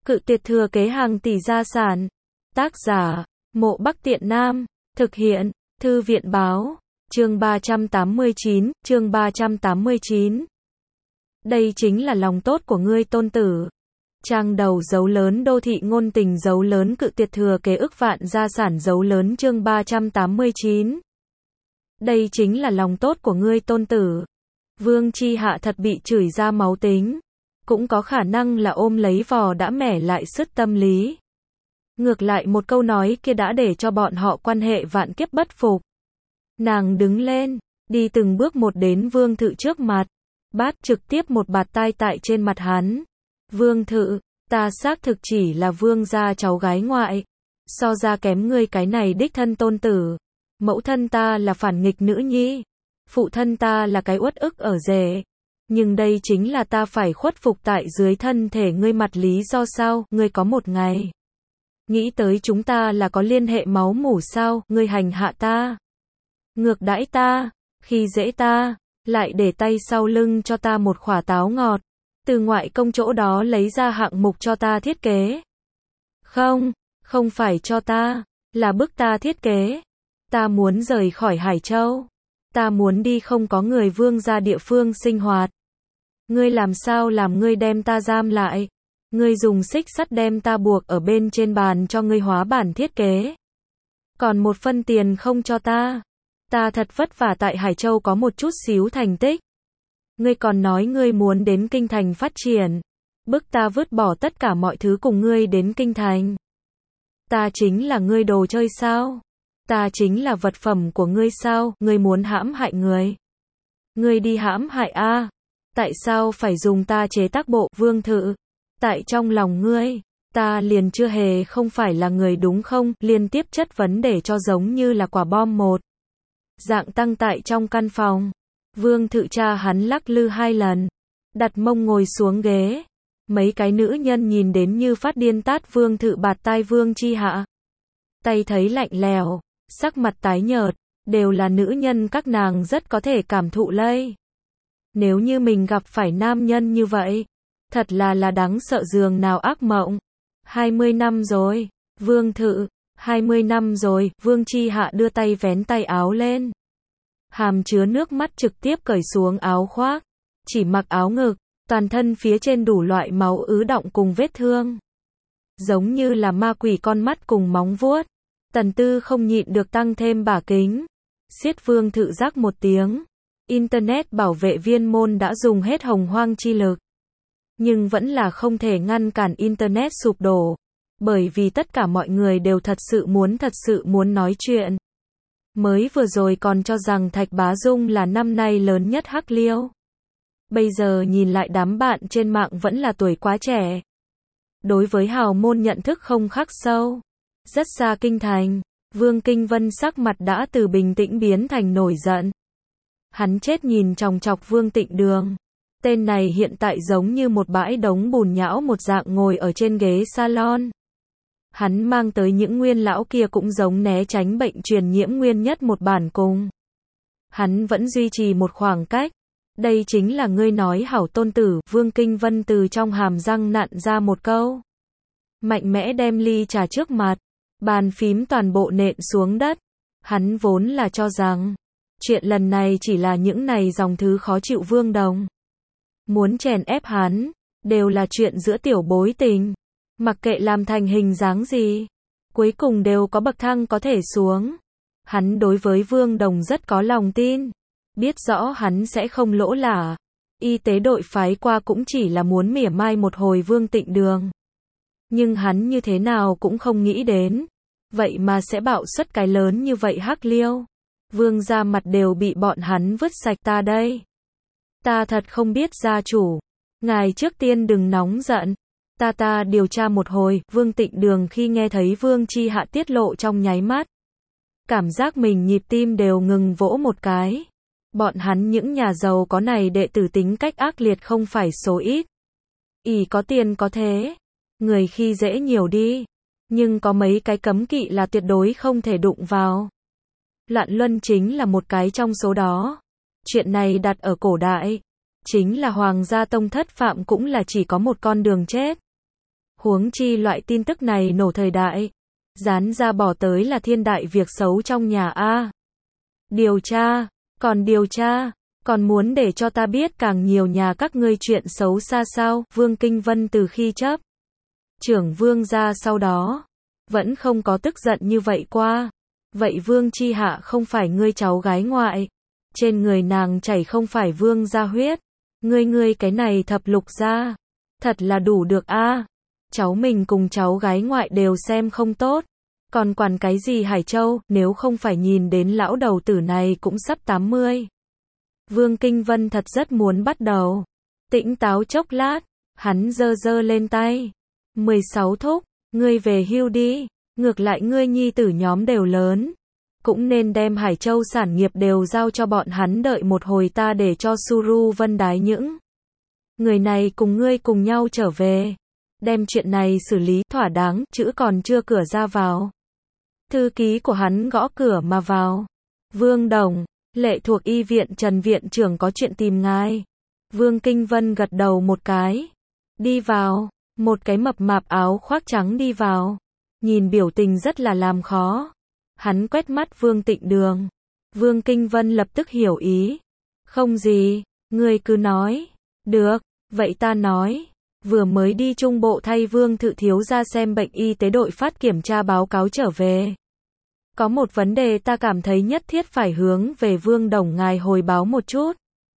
Cự tuyệt thừa kế hàng tỷ gia sản. Tác giả, Mộ Bắc Tiện Nam. Thực hiện, Thư viện báo. Chương 389, chương 389. Đây chính là lòng tốt của ngươi tôn tử. Trang đầu dấu lớn đô thị ngôn tình dấu lớn cự tuyệt thừa kế ức vạn gia sản dấu lớn chương 389. Đây chính là lòng tốt của ngươi tôn tử. Vương Chi Hạ thật bị chửi ra máu tính. Cũng có khả năng là ôm lấy vò đã mẻ lại sứt tâm lý. Ngược lại một câu nói kia đã để cho bọn họ quan hệ vạn kiếp bất phục. Nàng đứng lên, đi từng bước một đến Vương Thự trước mặt, bát trực tiếp một bạt tai tại trên mặt hắn. Vương Thự, ta xác thực chỉ là vương gia cháu gái ngoại, so ra kém ngươi cái này đích thân tôn tử. Mẫu thân ta là phản nghịch nữ nhi, phụ thân ta là cái uất ức ở rể. Nhưng đây chính là ta phải khuất phục tại dưới thân thể ngươi mặt lý do sao, ngươi có một ngày nghĩ tới chúng ta là có liên hệ máu mủ sao, ngươi hành hạ ta, ngược đãi ta, khi dễ ta, lại để tay sau lưng cho ta một quả táo ngọt, từ ngoại công chỗ đó lấy ra hạng mục cho ta thiết kế. Không phải cho ta, là bức ta thiết kế. Ta muốn rời khỏi Hải Châu. Ta muốn đi không có người vương gia địa phương sinh hoạt. Ngươi làm sao làm ngươi đem ta giam lại? Ngươi dùng xích sắt đem ta buộc ở bên trên bàn cho ngươi hóa bản thiết kế. Còn một phân tiền không cho ta. Ta thật vất vả tại Hải Châu có một chút xíu thành tích. Ngươi còn nói ngươi muốn đến Kinh Thành phát triển. Bức ta vứt bỏ tất cả mọi thứ cùng ngươi đến Kinh Thành. Ta chính là ngươi đồ chơi sao? Ta chính là vật phẩm của ngươi sao? Ngươi muốn hãm hại người. Ngươi đi hãm hại a. Tại sao phải dùng ta chế tác bộ Vương Thự? Tại trong lòng ngươi, ta liền chưa hề không phải là người đúng không? Liên tiếp chất vấn để cho giống như là quả bom một dạng tăng tại trong căn phòng. Vương Thự cha hắn lắc lư 2 lần, đặt mông ngồi xuống ghế. Mấy cái nữ nhân nhìn đến như phát điên tát Vương Thự bạt tai Vương Chi Hạ. Tay thấy lạnh lèo, sắc mặt tái nhợt, đều là nữ nhân các nàng rất có thể cảm thụ lây. Nếu như mình gặp phải nam nhân như vậy, thật là đáng sợ giường nào ác mộng. 20 năm rồi, Vương Thự, 20 năm rồi, Vương Chi Hạ đưa tay vén tay áo lên. Hàm chứa nước mắt trực tiếp cởi xuống áo khoác, chỉ mặc áo ngực, toàn thân phía trên đủ loại máu ứ đọng cùng vết thương. Giống như là ma quỷ con mắt cùng móng vuốt. Tần Tư không nhịn được tăng thêm bả kính. Xiết Vương Thự rắc một tiếng. Internet bảo vệ viên môn đã dùng hết hồng hoang chi lực. Nhưng vẫn là không thể ngăn cản Internet sụp đổ. Bởi vì tất cả mọi người đều thật sự muốn nói chuyện. Mới vừa rồi còn cho rằng Thạch Bá Dung là năm nay lớn nhất hắc liêu. Bây giờ nhìn lại đám bạn trên mạng vẫn là tuổi quá trẻ. Đối với hào môn nhận thức không khắc sâu. Rất xa Kinh Thành, Vương Kinh Vân sắc mặt đã từ bình tĩnh biến thành nổi giận. Hắn chết nhìn chòng chọc Vương Tịnh Đường. Tên này hiện tại giống như một bãi đống bùn nhão một dạng ngồi ở trên ghế salon. Hắn mang tới những nguyên lão kia cũng giống né tránh bệnh truyền nhiễm nguyên nhất một bản cùng. Hắn vẫn duy trì một khoảng cách. Đây chính là ngươi nói hảo tôn tử, Vương Kinh Vân từ trong hàm răng nặn ra một câu. Mạnh mẽ đem ly trà trước mặt, bàn phím toàn bộ nện xuống đất. Hắn vốn là cho rằng, chuyện lần này chỉ là những này dòng thứ khó chịu Vương Đồng. Muốn chèn ép hắn, đều là chuyện giữa tiểu bối tình. Mặc kệ làm thành hình dáng gì, cuối cùng đều có bậc thang có thể xuống. Hắn đối với Vương Đồng rất có lòng tin. Biết rõ hắn sẽ không lỗ lã. Y tế đội phái qua cũng chỉ là muốn mỉa mai một hồi Vương Tịnh Đường. Nhưng hắn như thế nào cũng không nghĩ đến. Vậy mà sẽ bạo xuất cái lớn như vậy hắc liêu. Vương gia mặt đều bị bọn hắn vứt sạch ta đây. Ta thật không biết gia chủ. Ngài trước tiên đừng nóng giận. Ta điều tra một hồi. Vương Tịnh Đường khi nghe thấy Vương Chi Hạ tiết lộ trong nháy mắt. Cảm giác mình nhịp tim đều ngừng vỗ một cái. Bọn hắn những nhà giàu có này đệ tử tính cách ác liệt không phải số ít. Ỷ có tiền có thế. Người khi dễ nhiều đi. Nhưng có mấy cái cấm kỵ là tuyệt đối không thể đụng vào. Loạn luân chính là một cái trong số đó. Chuyện này đặt ở cổ đại. Chính là Hoàng gia tông thất phạm cũng là chỉ có một con đường chết. Huống chi loại tin tức này nổ thời đại. Dán ra bỏ tới là thiên đại việc xấu trong nhà a. Điều tra, còn muốn để cho ta biết càng nhiều nhà các ngươi chuyện xấu xa sao? Vương Kinh Vân từ khi chấp trưởng Vương gia sau đó, vẫn không có tức giận như vậy qua. Vậy Vương Chi Hạ không phải ngươi cháu gái ngoại, trên người nàng chảy không phải Vương gia huyết, ngươi cái này thập lục gia, thật là đủ được a. Cháu mình cùng cháu gái ngoại đều xem không tốt, còn quản cái gì Hải Châu, nếu không phải nhìn đến lão đầu tử này cũng sắp 80. Vương Kinh Vân thật rất muốn bắt đầu tĩnh táo chốc lát, hắn giơ lên tay. 16 thúc, ngươi về hưu đi, ngược lại ngươi nhi tử nhóm đều lớn, cũng nên đem Hải Châu sản nghiệp đều giao cho bọn hắn, đợi một hồi ta để cho Suru Vân Đái những người này cùng ngươi cùng nhau trở về, đem chuyện này xử lý thỏa đáng. Chữ còn chưa cửa ra vào, thư ký của hắn gõ cửa mà vào. Vương Đồng, lệ thuộc y viện Trần viện trưởng có chuyện tìm ngài. Vương Kinh Vân gật đầu một cái, đi vào. Một cái mập mạp áo khoác trắng đi vào, nhìn biểu tình rất là làm khó. Hắn quét mắt Vương Tịnh Đường. Vương Kinh Vân lập tức hiểu ý. Không gì, ngươi cứ nói. Được, vậy ta nói. Vừa mới đi Trung Bộ thay Vương Thự thiếu gia xem bệnh, y tế đội phát kiểm tra báo cáo trở về. Có một vấn đề ta cảm thấy nhất thiết phải hướng về Vương Đồng ngài hồi báo một chút.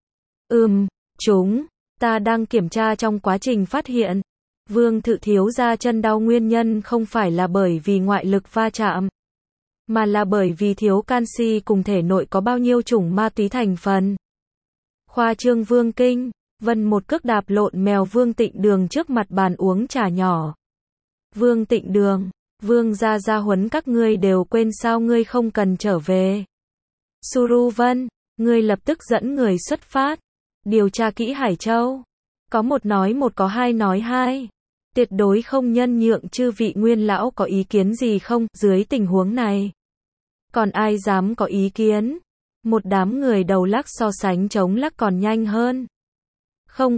Ta đang kiểm tra trong quá trình phát hiện. Vương Thự thiếu gia chân đau nguyên nhân không phải là bởi vì ngoại lực va chạm, mà là bởi vì thiếu canxi cùng thể nội có bao nhiêu chủng ma túy thành phần. Khoa trương. Vương Kinh Vân một cước đạp lộn mèo Vương Tịnh Đường trước mặt bàn uống trà nhỏ. Vương Tịnh Đường, Vương gia huấn các ngươi đều quên sao, ngươi không cần trở về. Suru Vân, ngươi lập tức dẫn người xuất phát, điều tra kỹ Hải Châu. Có một nói một, có hai nói hai. Tuyệt đối không nhân nhượng. Chư vị nguyên lão có ý kiến gì không? Dưới tình huống này, còn ai dám có ý kiến? Một đám người đầu lắc so sánh chống lắc còn nhanh hơn. Không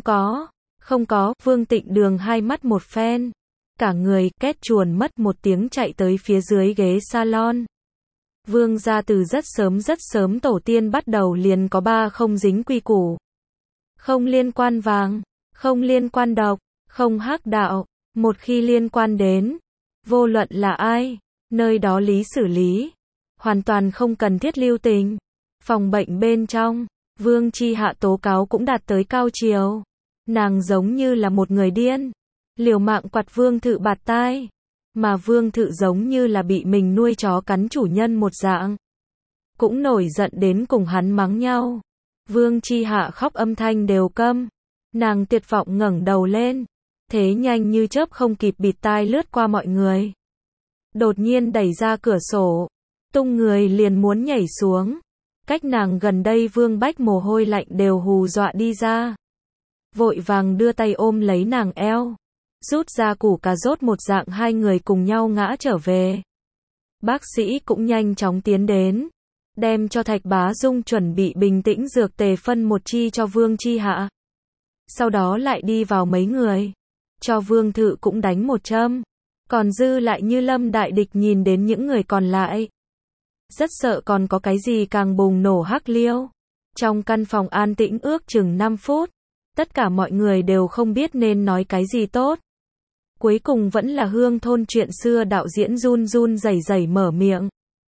có. Vương Tịnh Đường hai mắt một phen, cả người két chuồn mất một tiếng chạy tới phía dưới ghế salon. Vương gia từ rất sớm tổ tiên bắt đầu liền có ba không dính quy củ. Không liên quan vàng, không liên quan độc, không hắc đạo. Một khi liên quan đến, vô luận là ai, nơi đó lý xử lý. Hoàn toàn không cần thiết lưu tình. Phòng bệnh bên trong, Vương Chi Hạ tố cáo cũng đạt tới cao chiều. Nàng giống như là một người điên, liều mạng quạt Vương Thự bạt tai. Mà Vương Thự giống như là bị mình nuôi chó cắn chủ nhân một dạng. Cũng nổi giận đến cùng hắn mắng nhau. Vương Chi Hạ khóc âm thanh đều câm. Nàng tuyệt vọng ngẩng đầu lên, thế nhanh như chớp không kịp bịt tai lướt qua mọi người. Đột nhiên đẩy ra cửa sổ, tung người liền muốn nhảy xuống. Cách nàng gần đây Vương Bách mồ hôi lạnh đều hù dọa đi ra. Vội vàng đưa tay ôm lấy nàng eo, rút ra củ cà rốt một dạng, hai người cùng nhau ngã trở về. Bác sĩ cũng nhanh chóng tiến đến, đem cho Thạch Bá Dung chuẩn bị bình tĩnh dược tề phân một chi cho Vương Chi Hạ. Sau đó lại đi vào mấy người, cho Vương Thự cũng đánh một châm. Còn dư lại Như Lâm đại địch nhìn đến những người còn lại, rất sợ còn có cái gì càng bùng nổ hắc liêu. Trong căn phòng an tĩnh ước chừng 5 phút, tất cả mọi người đều không biết nên nói cái gì tốt. Cuối cùng vẫn là Hương Thôn chuyện xưa đạo diễn run rẩy mở miệng.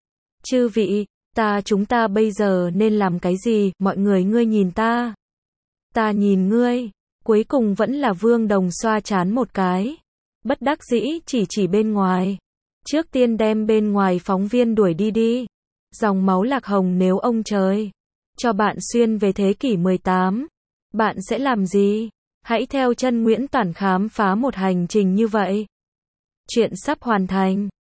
Chư vị, chúng ta bây giờ nên làm cái gì? Mọi người, ngươi nhìn ta nhìn ngươi. Cuối cùng vẫn là Vương Đồng xoa trán một cái, bất đắc dĩ chỉ bên ngoài. Trước tiên đem bên ngoài phóng viên đuổi đi. Dòng máu Lạc Hồng, nếu ông trời cho bạn xuyên về thế kỷ 18, bạn sẽ làm gì? Hãy theo chân Nguyễn Toản khám phá một hành trình như vậy. Chuyện sắp hoàn thành.